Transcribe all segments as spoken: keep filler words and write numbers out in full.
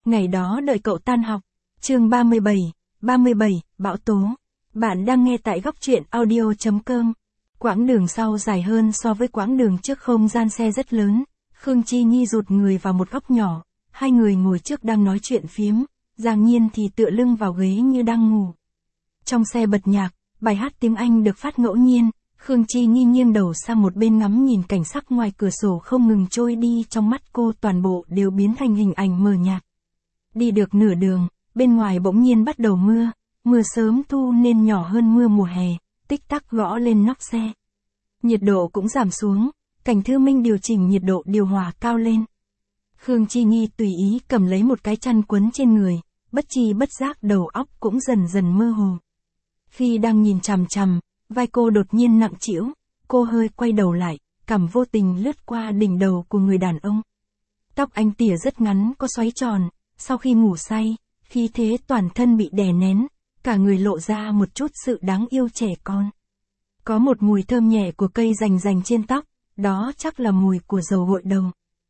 Ngày đó đợi cậu tan học. Chương ba mươi bảy, ba mươi bảy, bão tố. Bạn đang nghe tại góc truyện audio chấm com. Quãng đường sau dài hơn so với quãng đường trước, không gian xe rất lớn. Khương Chi Nhi rụt người vào một góc nhỏ, hai người ngồi trước đang nói chuyện phiếm, Giang Nhiên thì tựa lưng vào ghế như đang ngủ. Trong xe bật nhạc, bài hát tiếng Anh được phát ngẫu nhiên, Khương Chi Nhi nghiêng đầu sang một bên ngắm nhìn cảnh sắc ngoài cửa sổ không ngừng trôi đi, trong mắt cô toàn bộ đều biến thành hình ảnh mờ nhạt. Đi được nửa đường, bên ngoài bỗng nhiên bắt đầu mưa, mưa sớm thu nên nhỏ hơn mưa mùa hè, tích tắc gõ lên nóc xe. Nhiệt độ cũng giảm xuống, Cảnh Thư Minh điều chỉnh nhiệt độ điều hòa cao lên. Khương Chi Nhi tùy ý cầm lấy một cái chăn quấn trên người, bất tri bất giác đầu óc cũng dần dần mơ hồ. Khi đang nhìn chằm chằm, vai cô đột nhiên nặng trĩu, cô hơi quay đầu lại, cằm vô tình lướt qua đỉnh đầu của người đàn ông. Tóc anh tỉa rất ngắn có xoáy tròn, sau khi ngủ say, khí thế toàn thân bị đè nén, cả người lộ ra một chút sự đáng yêu trẻ con. Có một mùi thơm nhẹ của cây rành rành trên tóc, đó chắc là mùi của dầu gội đầu.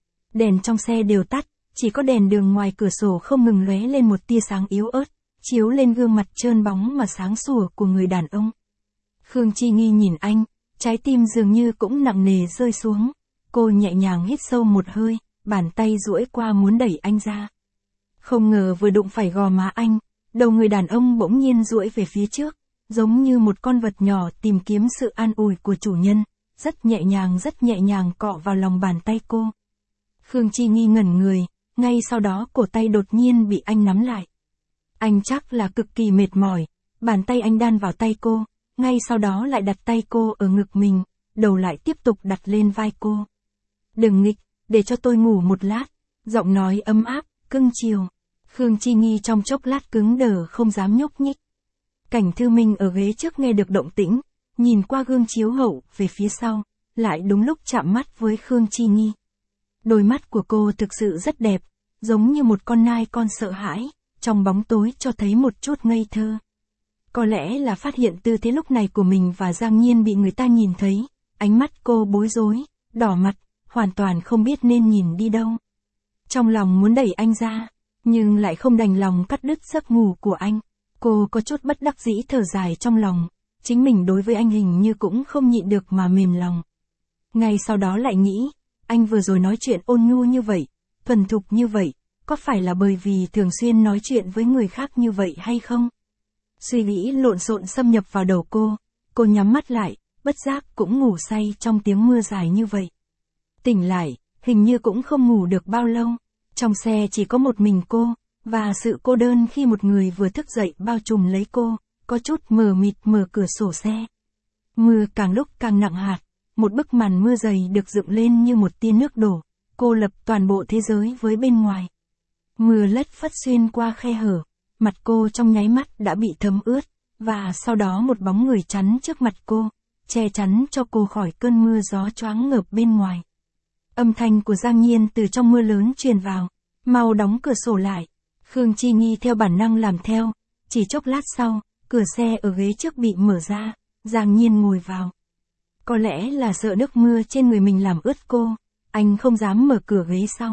Đèn trong xe đều tắt, chỉ có đèn đường ngoài cửa sổ không ngừng lóe lên một tia sáng yếu ớt, chiếu lên gương mặt trơn bóng mà sáng sủa của người đàn ông. Khương Chi Nhi nhìn anh, trái tim dường như cũng nặng nề rơi xuống. Cô nhẹ nhàng hít sâu một hơi, bàn tay duỗi qua muốn đẩy anh ra. Không ngờ vừa đụng phải gò má anh, đầu người đàn ông bỗng nhiên duỗi về phía trước, giống như một con vật nhỏ tìm kiếm sự an ủi của chủ nhân, rất nhẹ nhàng rất nhẹ nhàng cọ vào lòng bàn tay cô. Khương Chi Nhi ngẩn người, ngay sau đó cổ tay đột nhiên bị anh nắm lại. Anh chắc là cực kỳ mệt mỏi, bàn tay anh đan vào tay cô, ngay sau đó lại đặt tay cô ở ngực mình, đầu lại tiếp tục đặt lên vai cô. Đừng nghịch, để cho tôi ngủ một lát, giọng nói ấm áp, cưng chiều. Khương Chi Nhi trong chốc lát cứng đờ không dám nhúc nhích. Cảnh Thư Minh ở ghế trước nghe được động tĩnh, nhìn qua gương chiếu hậu về phía sau, lại đúng lúc chạm mắt với Khương Chi Nhi. Đôi mắt của cô thực sự rất đẹp, giống như một con nai con sợ hãi, trong bóng tối cho thấy một chút ngây thơ. Có lẽ là phát hiện tư thế lúc này của mình và Giang Nhiên bị người ta nhìn thấy, ánh mắt cô bối rối, đỏ mặt, hoàn toàn không biết nên nhìn đi đâu. Trong lòng muốn đẩy anh ra, nhưng lại không đành lòng cắt đứt giấc ngủ của anh. Cô có chút bất đắc dĩ thở dài trong lòng, chính mình đối với anh hình như cũng không nhịn được mà mềm lòng. Ngay sau đó lại nghĩ, anh vừa rồi nói chuyện ôn nhu như vậy, thuần thục như vậy, có phải là bởi vì thường xuyên nói chuyện với người khác như vậy hay không? Suy nghĩ lộn xộn xâm nhập vào đầu cô, cô nhắm mắt lại, bất giác cũng ngủ say trong tiếng mưa dài như vậy. Tỉnh lại, hình như cũng không ngủ được bao lâu, trong xe chỉ có một mình cô, và sự cô đơn khi một người vừa thức dậy bao trùm lấy cô, có chút mờ mịt mở cửa sổ xe. Mưa càng lúc càng nặng hạt, một bức màn mưa dày được dựng lên như một tia nước đổ, cô lập toàn bộ thế giới với bên ngoài. Mưa lất phất xuyên qua khe hở, mặt cô trong nháy mắt đã bị thấm ướt, và sau đó một bóng người chắn trước mặt cô, che chắn cho cô khỏi cơn mưa gió choáng ngợp bên ngoài. Âm thanh của Giang Nhiên từ trong mưa lớn truyền vào, mau đóng cửa sổ lại. Khương Chi Nhi theo bản năng làm theo, chỉ chốc lát sau, cửa xe ở ghế trước bị mở ra, Giang Nhiên ngồi vào. Có lẽ là sợ nước mưa trên người mình làm ướt cô, anh không dám mở cửa ghế sau.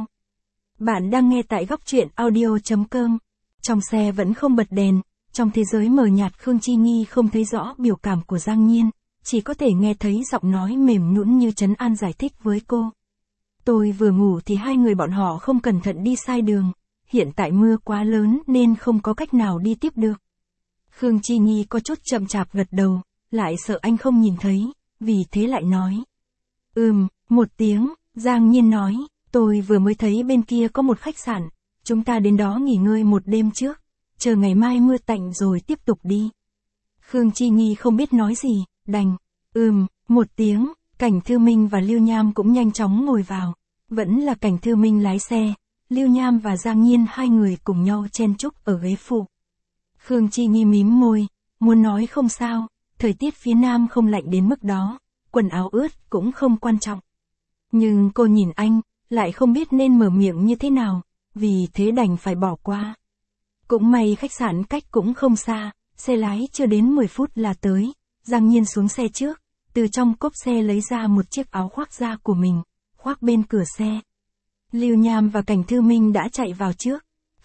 Bạn đang nghe tại góc truyện audio chấm com. Trong xe vẫn không bật đèn, trong thế giới mờ nhạt Khương Chi Nhi không thấy rõ biểu cảm của Giang Nhiên, chỉ có thể nghe thấy giọng nói mềm nhũn như trấn an giải thích với cô. Tôi vừa ngủ thì hai người bọn họ không cẩn thận đi sai đường, hiện tại mưa quá lớn nên không có cách nào đi tiếp được. Khương Chi Nhi có chút chậm chạp gật đầu, lại sợ anh không nhìn thấy, vì thế lại nói. Ừm, một tiếng, Giang Nhiên nói, tôi vừa mới thấy bên kia có một khách sạn, chúng ta đến đó nghỉ ngơi một đêm trước, chờ ngày mai mưa tạnh rồi tiếp tục đi. Khương Chi Nhi không biết nói gì, đành, ừm, một tiếng. Cảnh Thư Minh và Lưu Nham cũng nhanh chóng ngồi vào, vẫn là Cảnh Thư Minh lái xe, Lưu Nham và Giang Nhiên hai người cùng nhau chen chúc ở ghế phụ. Khương Chi Nhi mím môi, muốn nói không sao, thời tiết phía Nam không lạnh đến mức đó, quần áo ướt cũng không quan trọng. Nhưng cô nhìn anh, lại không biết nên mở miệng như thế nào, vì thế đành phải bỏ qua. Cũng may khách sạn cách cũng không xa, xe lái chưa đến mười phút là tới, Giang Nhiên xuống xe trước. Từ trong cốp xe lấy ra một chiếc áo khoác da của mình, khoác bên cửa xe. Lưu Nham và Cảnh Thư Minh đã chạy vào trước.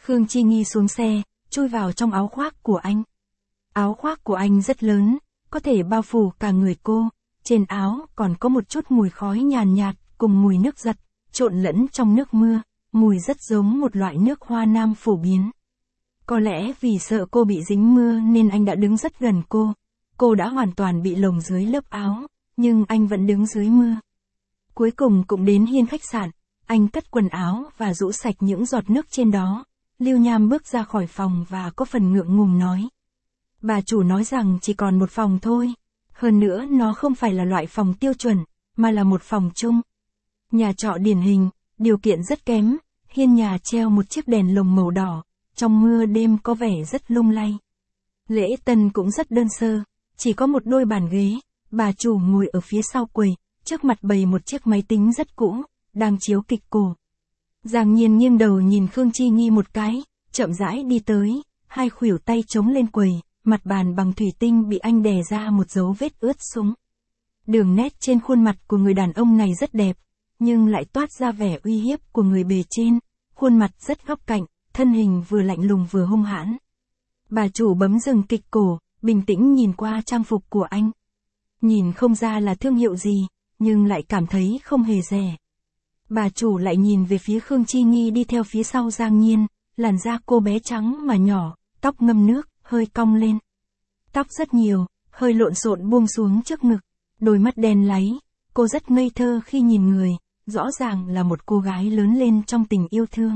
Khương Chi Nghi xuống xe, chui vào trong áo khoác của anh. Áo khoác của anh rất lớn, có thể bao phủ cả người cô, trên áo còn có một chút mùi khói nhàn nhạt, cùng mùi nước giặt, trộn lẫn trong nước mưa, mùi rất giống một loại nước hoa nam phổ biến. Có lẽ vì sợ cô bị dính mưa nên anh đã đứng rất gần cô. Cô đã hoàn toàn bị lồng dưới lớp áo, nhưng anh vẫn đứng dưới mưa. Cuối cùng cũng đến hiên khách sạn, anh cất quần áo và rũ sạch những giọt nước trên đó. Lưu Nham bước ra khỏi phòng và có phần ngượng ngùng nói. Bà chủ nói rằng chỉ còn một phòng thôi. Hơn nữa nó không phải là loại phòng tiêu chuẩn, mà là một phòng chung. Nhà trọ điển hình, điều kiện rất kém, hiên nhà treo một chiếc đèn lồng màu đỏ, trong mưa đêm có vẻ rất lung lay. Lễ tân cũng rất đơn sơ, chỉ có một đôi bàn ghế, bà chủ ngồi ở phía sau quầy, trước mặt bày một chiếc máy tính rất cũ, đang chiếu kịch cổ. Giang Nhiên nghiêng đầu nhìn Khương Chi Nghi một cái, chậm rãi đi tới, hai khuỷu tay chống lên quầy, mặt bàn bằng thủy tinh bị anh đè ra một dấu vết ướt sũng. Đường nét trên khuôn mặt của người đàn ông này rất đẹp, nhưng lại toát ra vẻ uy hiếp của người bề trên, khuôn mặt rất góc cạnh, thân hình vừa lạnh lùng vừa hung hãn. Bà chủ bấm dừng kịch cổ, bình tĩnh nhìn qua trang phục của anh. Nhìn không ra là thương hiệu gì, nhưng lại cảm thấy không hề rẻ. Bà chủ lại nhìn về phía Khương Chi Nghi đi theo phía sau Giang Nhiên, làn da cô bé trắng mà nhỏ, tóc ngâm nước, hơi cong lên. Tóc rất nhiều, hơi lộn xộn buông xuống trước ngực, đôi mắt đen láy, cô rất ngây thơ khi nhìn người, rõ ràng là một cô gái lớn lên trong tình yêu thương.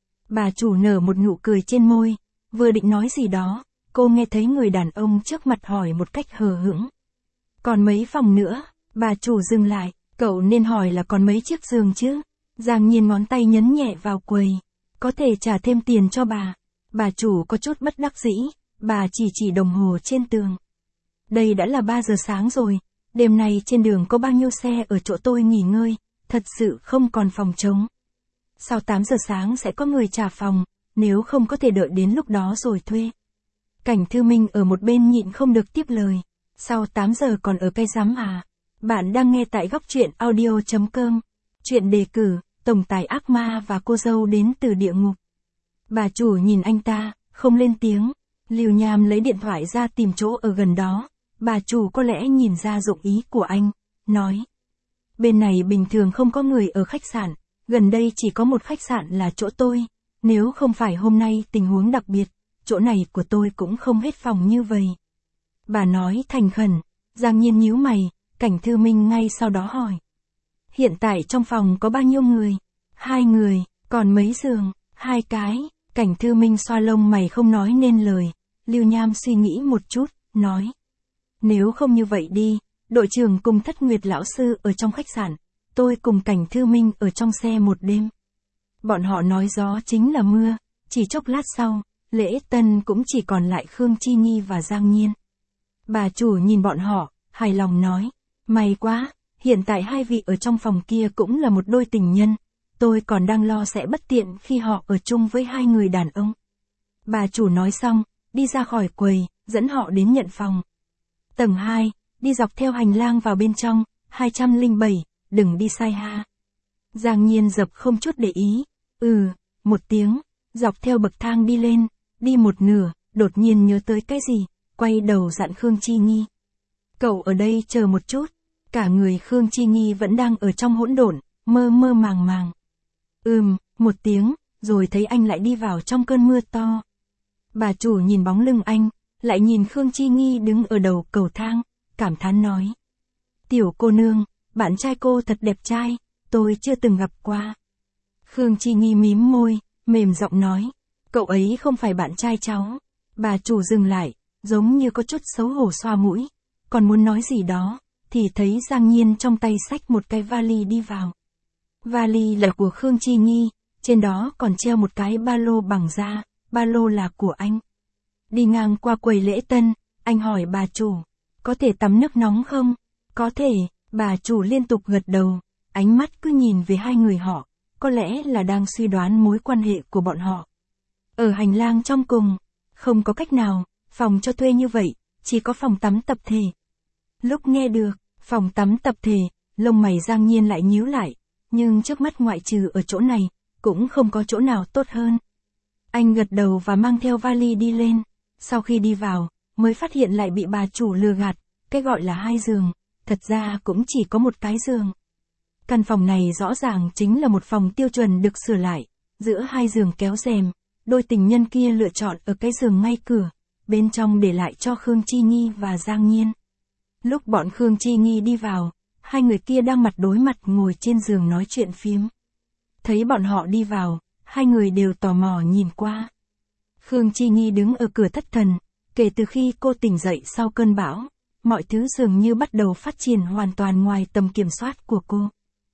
Bà chủ nở một nụ cười trên môi, vừa định nói gì đó, cô nghe thấy người đàn ông trước mặt hỏi một cách hờ hững. Còn mấy phòng nữa, bà chủ dừng lại, cậu nên hỏi là còn mấy chiếc giường chứ. Giang Nhiên ngón tay nhấn nhẹ vào quầy, có thể trả thêm tiền cho bà. Bà chủ có chút bất đắc dĩ, bà chỉ chỉ đồng hồ trên tường. Đây đã là ba giờ sáng rồi, đêm nay trên đường có bao nhiêu xe ở chỗ tôi nghỉ ngơi, thật sự không còn phòng trống. Sau tám giờ sáng sẽ có người trả phòng, nếu không có thể đợi đến lúc đó rồi thuê. Cảnh Thư Minh ở một bên nhịn không được tiếp lời. Sau tám giờ còn ở cái rắm à? Bạn đang nghe tại góc truyện audio chấm com. Chuyện đề cử, tổng tài ác ma và cô dâu đến từ địa ngục. Bà chủ nhìn anh ta, không lên tiếng. Lưu Nham lấy điện thoại ra tìm chỗ ở gần đó. Bà chủ có lẽ nhìn ra dụng ý của anh, nói. Bên này bình thường không có người ở khách sạn, gần đây chỉ có một khách sạn là chỗ tôi. Nếu không phải hôm nay tình huống đặc biệt, chỗ này của tôi cũng không hết phòng như vậy. Bà nói thành khẩn. Giang Nhiên nhíu mày, Cảnh Thư Minh ngay sau đó hỏi. Hiện tại trong phòng có bao nhiêu người? Hai người, còn mấy giường? Hai cái. Cảnh Thư Minh xoa lông mày không nói nên lời. Lưu Nham suy nghĩ một chút, nói. Nếu không như vậy đi, đội trưởng cùng Thất Nguyệt lão sư ở trong khách sạn, tôi cùng Cảnh Thư Minh ở trong xe một đêm. Bọn họ nói gió chính là mưa, chỉ chốc lát sau, lễ tân cũng chỉ còn lại Khương Chi Nghi và Giang Nhiên. Bà chủ nhìn bọn họ, hài lòng nói, may quá, hiện tại hai vị ở trong phòng kia cũng là một đôi tình nhân, tôi còn đang lo sẽ bất tiện khi họ ở chung với hai người đàn ông. Bà chủ nói xong, đi ra khỏi quầy, dẫn họ đến nhận phòng. Tầng hai, đi dọc theo hành lang vào bên trong, hai trăm lẻ bảy, đừng đi sai ha. Giang Nhiên dập không chút để ý, ừ, một tiếng, dọc theo bậc thang đi lên, đi một nửa, đột nhiên nhớ tới cái gì, quay đầu dặn Khương Chi Nghi. Cậu ở đây chờ một chút, cả người Khương Chi Nghi vẫn đang ở trong hỗn độn, mơ mơ màng màng. Ừm, một tiếng, rồi thấy anh lại đi vào trong cơn mưa to. Bà chủ nhìn bóng lưng anh, lại nhìn Khương Chi Nghi đứng ở đầu cầu thang, cảm thán nói. Tiểu cô nương, bạn trai cô thật đẹp trai, tôi chưa từng gặp qua. Khương Chi Nghi mím môi, mềm giọng nói. Cậu ấy không phải bạn trai cháu. Bà chủ dừng lại, giống như có chút xấu hổ xoa mũi. Còn muốn nói gì đó, thì thấy Giang Nhiên trong tay xách một cái vali đi vào. Vali là của Khương Chi Nghi, trên đó còn treo một cái ba lô bằng da, ba lô là của anh. Đi ngang qua quầy lễ tân, anh hỏi bà chủ, có thể tắm nước nóng không? Có thể, bà chủ liên tục gật đầu, ánh mắt cứ nhìn về hai người họ, có lẽ là đang suy đoán mối quan hệ của bọn họ. Ở hành lang trong cùng, không có cách nào, phòng cho thuê như vậy, chỉ có phòng tắm tập thể. Lúc nghe được, phòng tắm tập thể, lông mày Giang Nhiên lại nhíu lại, nhưng trước mắt ngoại trừ ở chỗ này, cũng không có chỗ nào tốt hơn. Anh gật đầu và mang theo vali đi lên. Sau khi đi vào, mới phát hiện lại bị bà chủ lừa gạt, cái gọi là hai giường, thật ra cũng chỉ có một cái giường. Căn phòng này rõ ràng chính là một phòng tiêu chuẩn được sửa lại, giữa hai giường kéo rèm, đôi tình nhân kia lựa chọn ở cái giường ngay cửa, bên trong để lại cho Khương Chi Nhi và Giang Nhiên. Lúc bọn Khương Chi Nhi đi vào, hai người kia đang mặt đối mặt ngồi trên giường nói chuyện phiếm. Thấy bọn họ đi vào, hai người đều tò mò nhìn qua. Khương Chi Nhi đứng ở cửa thất thần, kể từ khi cô tỉnh dậy sau cơn bão, mọi thứ dường như bắt đầu phát triển hoàn toàn ngoài tầm kiểm soát của cô.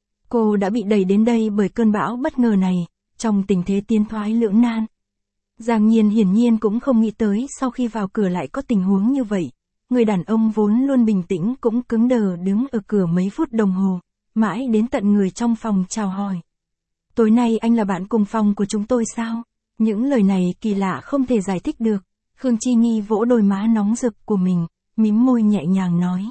Cô đã bị đẩy đến đây bởi cơn bão bất ngờ này, trong tình thế tiến thoái lưỡng nan. Giang Nhiên hiển nhiên cũng không nghĩ tới sau khi vào cửa lại có tình huống như vậy. Người đàn ông vốn luôn bình tĩnh cũng cứng đờ đứng ở cửa mấy phút đồng hồ, mãi đến tận người trong phòng chào hỏi. Tối nay anh là bạn cùng phòng của chúng tôi sao? Những lời này kỳ lạ không thể giải thích được. Khương Chi Nhi vỗ đôi má nóng rực của mình, mím môi nhẹ nhàng nói.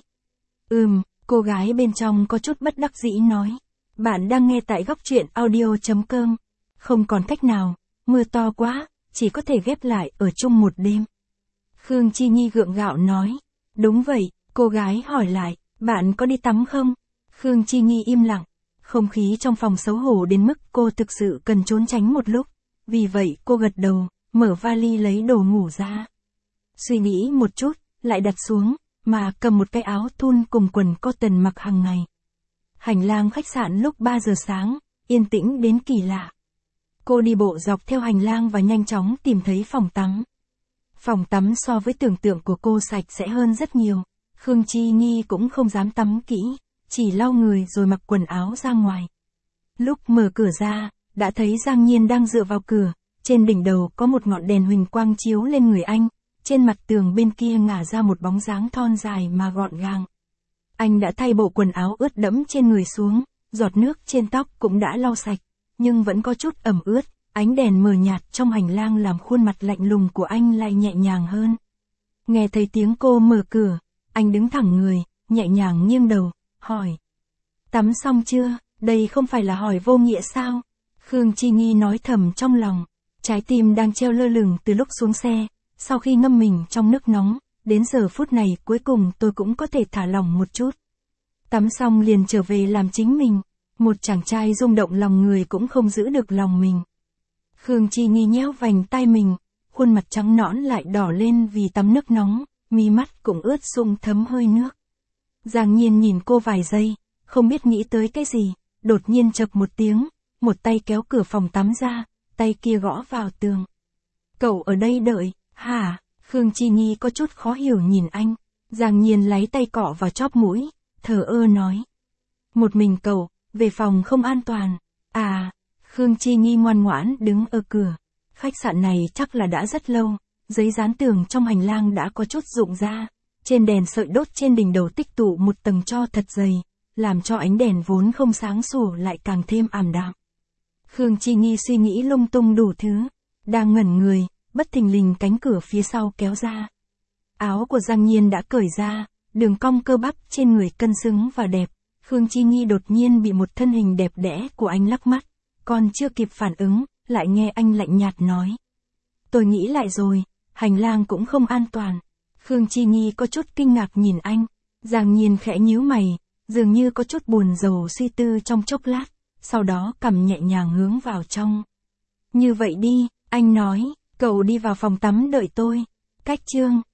Ừm, cô gái bên trong có chút bất đắc dĩ nói. Bạn đang nghe tại góc truyện audio chấm com. Không còn cách nào, mưa to quá, chỉ có thể ghép lại ở chung một đêm. Khương Chi Nhi gượng gạo nói. Đúng vậy, cô gái hỏi lại, bạn có đi tắm không? Khương Chi Nhi im lặng. Không khí trong phòng xấu hổ đến mức cô thực sự cần trốn tránh một lúc. Vì vậy cô gật đầu, mở vali lấy đồ ngủ ra. Suy nghĩ một chút, lại đặt xuống, mà cầm một cái áo thun cùng quần cotton mặc hàng ngày. Hành lang khách sạn lúc ba giờ sáng, yên tĩnh đến kỳ lạ. Cô đi bộ dọc theo hành lang và nhanh chóng tìm thấy phòng tắm. Phòng tắm so với tưởng tượng của cô sạch sẽ hơn rất nhiều. Khương Chi Nhi cũng không dám tắm kỹ, chỉ lau người rồi mặc quần áo ra ngoài. Lúc mở cửa ra, đã thấy Giang Nhiên đang dựa vào cửa, trên đỉnh đầu có một ngọn đèn huỳnh quang chiếu lên người anh, trên mặt tường bên kia ngả ra một bóng dáng thon dài mà gọn gàng. Anh đã thay bộ quần áo ướt đẫm trên người xuống, giọt nước trên tóc cũng đã lau sạch, nhưng vẫn có chút ẩm ướt, ánh đèn mờ nhạt trong hành lang làm khuôn mặt lạnh lùng của anh lại nhẹ nhàng hơn. Nghe thấy tiếng cô mở cửa, anh đứng thẳng người, nhẹ nhàng nghiêng đầu, hỏi. Tắm xong chưa? Đây không phải là hỏi vô nghĩa sao? Khương Chi Nhi nói thầm trong lòng, trái tim đang treo lơ lửng từ lúc xuống xe, sau khi ngâm mình trong nước nóng, đến giờ phút này cuối cùng tôi cũng có thể thả lỏng một chút. Tắm xong liền trở về làm chính mình, một chàng trai rung động lòng người cũng không giữ được lòng mình. Khương Chi Nhi nhéo vành tai mình, khuôn mặt trắng nõn lại đỏ lên vì tắm nước nóng, mi mắt cũng ướt sũng thấm hơi nước. Giang Nhiên nhìn cô vài giây, không biết nghĩ tới cái gì, đột nhiên chập một tiếng, một tay kéo cửa phòng tắm ra, tay kia gõ vào tường. Cậu ở đây đợi, hả? Khương Chi Nhi có chút khó hiểu nhìn anh. Giang Nhiên lấy tay cọ vào chóp mũi, thờ ơ nói. Một mình cậu, về phòng không an toàn. À, Khương Chi Nhi ngoan ngoãn đứng ở cửa. Khách sạn này chắc là đã rất lâu, giấy dán tường trong hành lang đã có chút rụng ra. Trên đèn sợi đốt trên đỉnh đầu tích tụ một tầng tro thật dày, làm cho ánh đèn vốn không sáng sủa lại càng thêm ảm đạm. Khương Chi Nhi suy nghĩ lung tung đủ thứ, đang ngẩn người, bất thình lình cánh cửa phía sau kéo ra. Áo của Giang Nhiên đã cởi ra, đường cong cơ bắp trên người cân xứng và đẹp. Khương Chi Nhi đột nhiên bị một thân hình đẹp đẽ của anh lắc mắt, còn chưa kịp phản ứng, lại nghe anh lạnh nhạt nói. Tôi nghĩ lại rồi, hành lang cũng không an toàn. Khương Chi Nhi có chút kinh ngạc nhìn anh, Giang Nhiên khẽ nhíu mày, dường như có chút buồn rầu suy tư trong chốc lát, sau đó cầm nhẹ nhàng hướng vào trong. Như vậy đi, anh nói, cậu đi vào phòng tắm đợi tôi. Cách chương